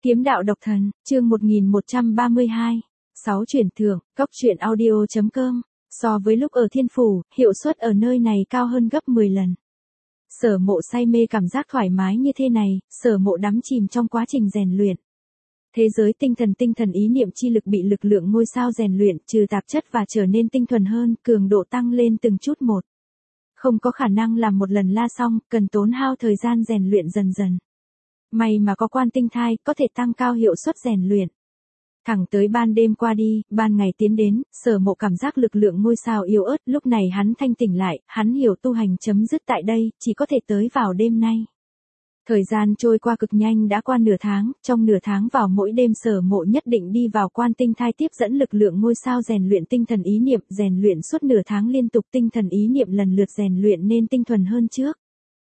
Kiếm đạo độc thần, chương 1132. 6 chuyển thưởng, cốc truyện audio.com. So với lúc ở Thiên Phủ, hiệu suất ở nơi này cao hơn gấp 10 lần. Sở Mộ say mê cảm giác thoải mái như thế này, Sở Mộ đắm chìm trong quá trình rèn luyện. Thế giới tinh thần ý niệm chi lực bị lực lượng ngôi sao rèn luyện, trừ tạp chất và trở nên tinh thuần hơn, cường độ tăng lên từng chút một. Không có khả năng làm một lần la xong, cần tốn hao thời gian rèn luyện dần dần. May mà có quan tinh thai, có thể tăng cao hiệu suất rèn luyện. Thẳng tới ban đêm qua đi, ban ngày tiến đến, Sở Mộ cảm giác lực lượng ngôi sao yếu ớt, lúc này hắn thanh tỉnh lại, hắn hiểu tu hành chấm dứt tại đây, chỉ có thể tới vào đêm nay. Thời gian trôi qua cực nhanh đã qua nửa tháng, trong nửa tháng vào mỗi đêm Sở Mộ nhất định đi vào quan tinh thai tiếp dẫn lực lượng ngôi sao rèn luyện tinh thần ý niệm, rèn luyện suốt nửa tháng liên tục tinh thần ý niệm lần lượt rèn luyện nên tinh thuần hơn trước.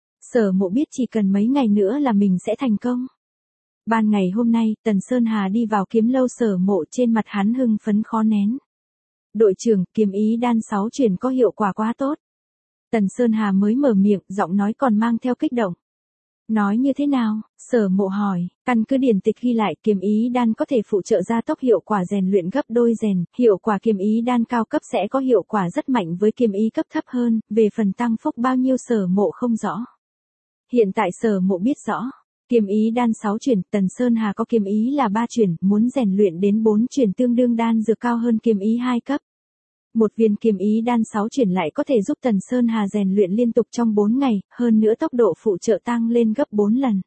Sở Mộ biết chỉ cần mấy ngày nữa là mình sẽ thành công. Ban ngày hôm nay, Tần Sơn Hà đi vào kiếm lâu Sở Mộ, trên mặt hắn hưng phấn khó nén. Đội trưởng, kiếm ý đan 6 chuyển có hiệu quả quá tốt. Tần Sơn Hà mới mở miệng, giọng nói còn mang theo kích động. Nói như thế nào? Sở Mộ hỏi. Căn cứ điển tịch ghi lại, kiếm ý đan có thể phụ trợ gia tốc hiệu quả rèn luyện gấp đôi rèn, hiệu quả kiếm ý đan cao cấp sẽ có hiệu quả rất mạnh với kiếm ý cấp thấp hơn, về phần tăng phúc bao nhiêu Sở Mộ không rõ. Hiện tại Sở Mộ biết rõ. Kiếm ý đan 6 chuyển, Tần Sơn Hà có kiếm ý là 3 chuyển, muốn rèn luyện đến 4 chuyển tương đương đan dược cao hơn kiếm ý 2 cấp. Một viên kiếm ý đan 6 chuyển lại có thể giúp Tần Sơn Hà rèn luyện liên tục trong 4 ngày, hơn nữa tốc độ phụ trợ tăng lên gấp 4 lần.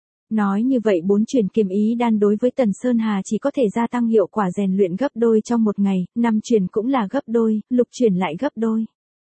Nói như vậy 4 chuyển kiếm ý đan đối với Tần Sơn Hà chỉ có thể gia tăng hiệu quả rèn luyện gấp đôi trong một ngày, 5 chuyển cũng là gấp đôi, lục chuyển lại gấp đôi.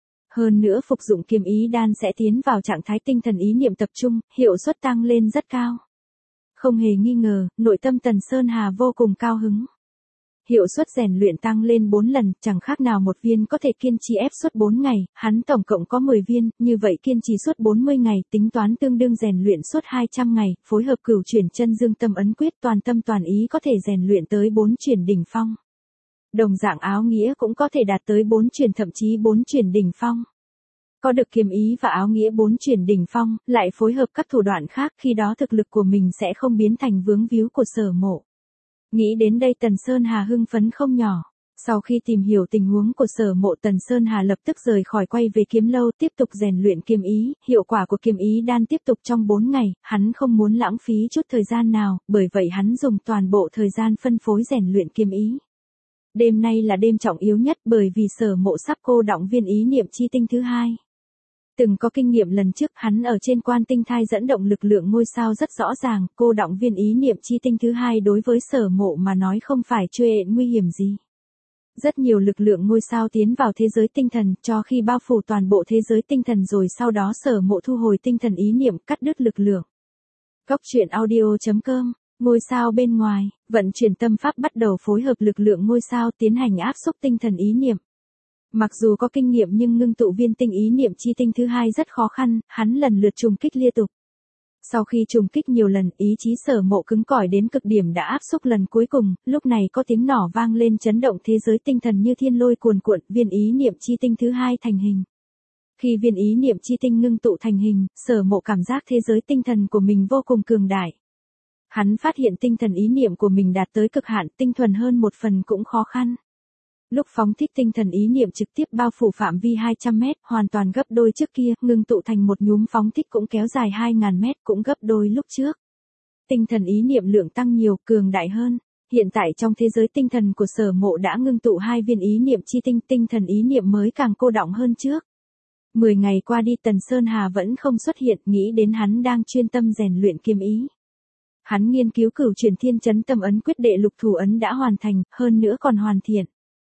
Hơn nữa phục dụng kiếm ý đan sẽ tiến vào trạng thái tinh thần ý niệm tập trung, hiệu suất tăng lên rất cao. Không hề nghi ngờ, nội tâm Tần Sơn Hà vô cùng cao hứng. Hiệu suất rèn luyện tăng lên 4 lần, chẳng khác nào một viên có thể kiên trì ép suốt 4 ngày, hắn tổng cộng có 10 viên, như vậy kiên trì suốt 40 ngày, tính toán tương đương rèn luyện suốt 200 ngày, phối hợp cửu chuyển chân dương tâm ấn quyết toàn tâm toàn ý có thể rèn luyện tới 4 chuyển đỉnh phong. Đồng dạng áo nghĩa cũng có thể đạt tới 4 chuyển thậm chí 4 chuyển đỉnh phong. Có được kiếm ý và áo nghĩa 4 chuyển đỉnh phong, lại phối hợp các thủ đoạn khác, khi đó thực lực của mình sẽ không biến thành vướng víu của Sở Mộ. Nghĩ đến đây Tần Sơn Hà hưng phấn không nhỏ. Sau khi tìm hiểu tình huống của Sở Mộ, Tần Sơn Hà lập tức rời khỏi quay về kiếm lâu tiếp tục rèn luyện kiếm ý, hiệu quả của kiếm ý đan tiếp tục trong 4 ngày, hắn không muốn lãng phí chút thời gian nào, bởi vậy hắn dùng toàn bộ thời gian phân phối rèn luyện kiếm ý. Đêm nay là đêm trọng yếu nhất bởi vì Sở Mộ sắp cô đọng viên ý niệm chi tinh thứ 2. Từng có kinh nghiệm lần trước hắn ở trên quan tinh thai dẫn động lực lượng ngôi sao rất rõ ràng, cô đọng viên ý niệm chi tinh thứ 2 đối với Sở Mộ mà nói không phải chuyện nguy hiểm gì. Rất nhiều lực lượng ngôi sao tiến vào thế giới tinh thần, cho khi bao phủ toàn bộ thế giới tinh thần rồi sau đó Sở Mộ thu hồi tinh thần ý niệm cắt đứt lực lượng. Cốc truyện audio.com. Ngôi sao bên ngoài, vận chuyển tâm pháp bắt đầu phối hợp lực lượng ngôi sao tiến hành áp xúc tinh thần ý niệm. Mặc dù có kinh nghiệm nhưng ngưng tụ viên tinh ý niệm chi tinh thứ 2 rất khó khăn, hắn lần lượt trùng kích liên tục. Sau khi trùng kích nhiều lần, ý chí Sở Mộ cứng cỏi đến cực điểm đã áp xúc lần cuối cùng, lúc này có tiếng nỏ vang lên chấn động thế giới tinh thần như thiên lôi cuồn cuộn, viên ý niệm chi tinh thứ 2 thành hình. Khi viên ý niệm chi tinh ngưng tụ thành hình, Sở Mộ cảm giác thế giới tinh thần của mình vô cùng cường đại. Hắn phát hiện tinh thần ý niệm của mình đạt tới cực hạn, tinh thuần hơn một phần cũng khó khăn. Lúc phóng thích tinh thần ý niệm trực tiếp bao phủ phạm vi 200 mét, hoàn toàn gấp đôi trước kia, ngưng tụ thành một nhúm phóng thích cũng kéo dài 2.000 mét, cũng gấp đôi lúc trước. Tinh thần ý niệm lượng tăng nhiều, cường đại hơn. Hiện tại trong thế giới tinh thần của Sở Mộ đã ngưng tụ 2 viên ý niệm chi tinh, tinh thần ý niệm mới càng cô đọng hơn trước. 10 ngày qua đi Tần Sơn Hà vẫn không xuất hiện, nghĩ đến hắn đang chuyên tâm rèn luyện kiếm ý. Hắn nghiên cứu cửu chuyển thiên chấn tâm ấn quyết đệ lục thủ ấn đã hoàn thành, hơn nữa còn hoàn thiện.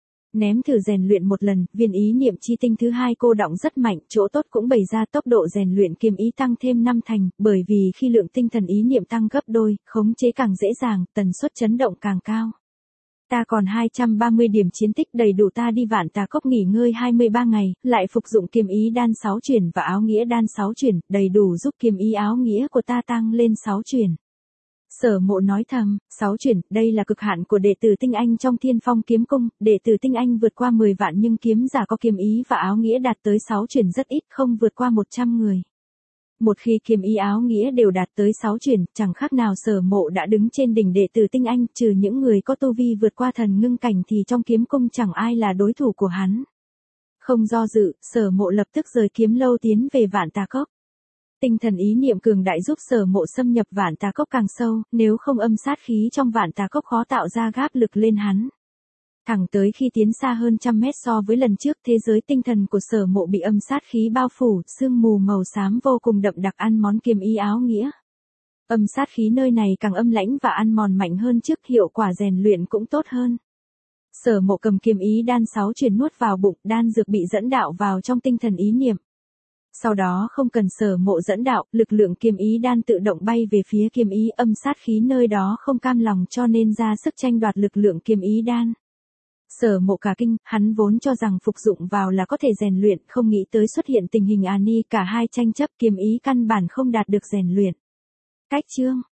Ném thử rèn luyện một lần, viên ý niệm chi tinh thứ 2 cô đọng rất mạnh, chỗ tốt cũng bày ra tốc độ rèn luyện kiếm ý tăng thêm 5 thành, bởi vì khi lượng tinh thần ý niệm tăng gấp đôi, khống chế càng dễ dàng, tần suất chấn động càng cao. Ta còn 230 điểm chiến tích đầy đủ ta đi Vạn Tà Cốc nghỉ ngơi 23 ngày, lại phục dụng kiếm ý đan 6 chuyển và áo nghĩa đan 6 chuyển, đầy đủ giúp kiếm ý áo nghĩa của ta tăng lên 6 chuyển. Sở Mộ nói thầm, 6 chuyển, đây là cực hạn của đệ tử tinh anh trong Thiên Phong kiếm cung, đệ tử tinh anh vượt qua 10 vạn nhưng kiếm giả có kiếm ý và áo nghĩa đạt tới 6 chuyển rất ít, không vượt qua 100 người. Một khi kiếm ý áo nghĩa đều đạt tới 6 chuyển, chẳng khác nào Sở Mộ đã đứng trên đỉnh đệ tử tinh anh, trừ những người có tu vi vượt qua thần ngưng cảnh thì trong kiếm cung chẳng ai là đối thủ của hắn. Không do dự, Sở Mộ lập tức rời kiếm lâu tiến về Vạn Tà Cốc. Tinh thần ý niệm cường đại giúp Sở Mộ xâm nhập Vạn Tà Cốc càng sâu, nếu không âm sát khí trong Vạn Tà Cốc khó tạo ra gáp lực lên hắn. Thẳng tới khi tiến xa hơn trăm mét so với lần trước, thế giới tinh thần của Sở Mộ bị âm sát khí bao phủ, sương mù màu xám vô cùng đậm đặc ăn mòn kiếm ý áo nghĩa. Âm sát khí nơi này càng âm lãnh và ăn mòn mạnh hơn trước, hiệu quả rèn luyện cũng tốt hơn. Sở Mộ cầm kiếm ý đan 6 chuyển nuốt vào bụng, đan dược bị dẫn đạo vào trong tinh thần ý niệm. Sau đó không cần Sở Mộ dẫn đạo, lực lượng kiếm ý đan tự động bay về phía kiếm ý, âm sát khí nơi đó không cam lòng cho nên ra sức tranh đoạt lực lượng kiếm ý đan. Sở Mộ cả kinh, hắn vốn cho rằng phục dụng vào là có thể rèn luyện, không nghĩ tới xuất hiện tình hình Ani, cả hai tranh chấp kiếm ý căn bản không đạt được rèn luyện. Cách chương